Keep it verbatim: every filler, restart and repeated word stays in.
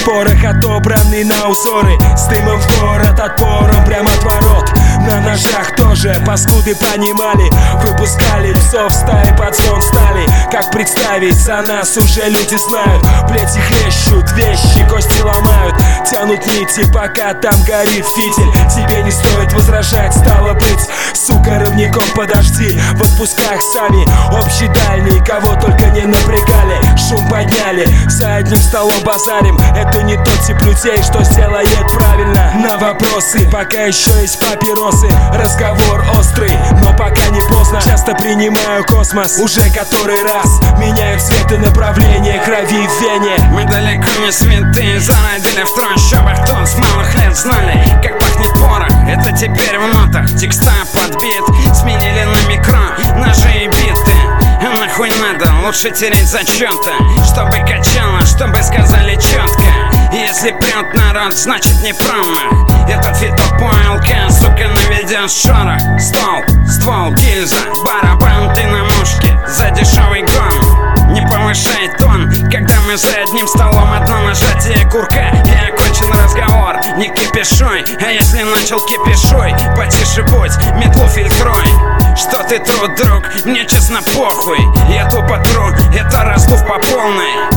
порох отобранный на узоры, с дымом в город, отпором прямо от ворот. На ножах тоже паскуды понимали, выпускали псов стаи под сон стали. Как представить, за нас уже люди знают. Плети хлещут, вещи, кости ломают, тянут нити, пока там горит фитиль. Тебе не стоит возражать, стало быть, сука, ровняком подожди. В отпусках сами, общий дальний, кого только не напрягали. Шум подняли, за одним столом базарим. Это не тот тип людей, что сделает правильно. На вопросы пока еще есть папиросы. Разговор острый, но пока не поздно. Часто принимаю космос, уже который раз. Меняю цвет и направление крови в вене. Мы далеко не святые, зародили в трущобах. Тут с малых лет знали, как пахнет порох. Это теперь в нотах, текста под бит. Сменили на микро, ножи и биты. А нахуй надо, лучше тереть зачеты, чтобы качало, чтобы сказали четко. Если прет народ, значит не промах. Этот фиток поилка, сука, наведет шорох. Стол, ствол, гильза, барабан, ты на мушке за дешевый гон. Не повышай тон, когда мы за одним столом. Одно нажатие курка и окончен разговор. Не кипишуй, а если начал кипишуй, потише будь, метлу фильтруй. Что ты труд, друг, мне честно похуй. Я тупо тру, это раздув по полной.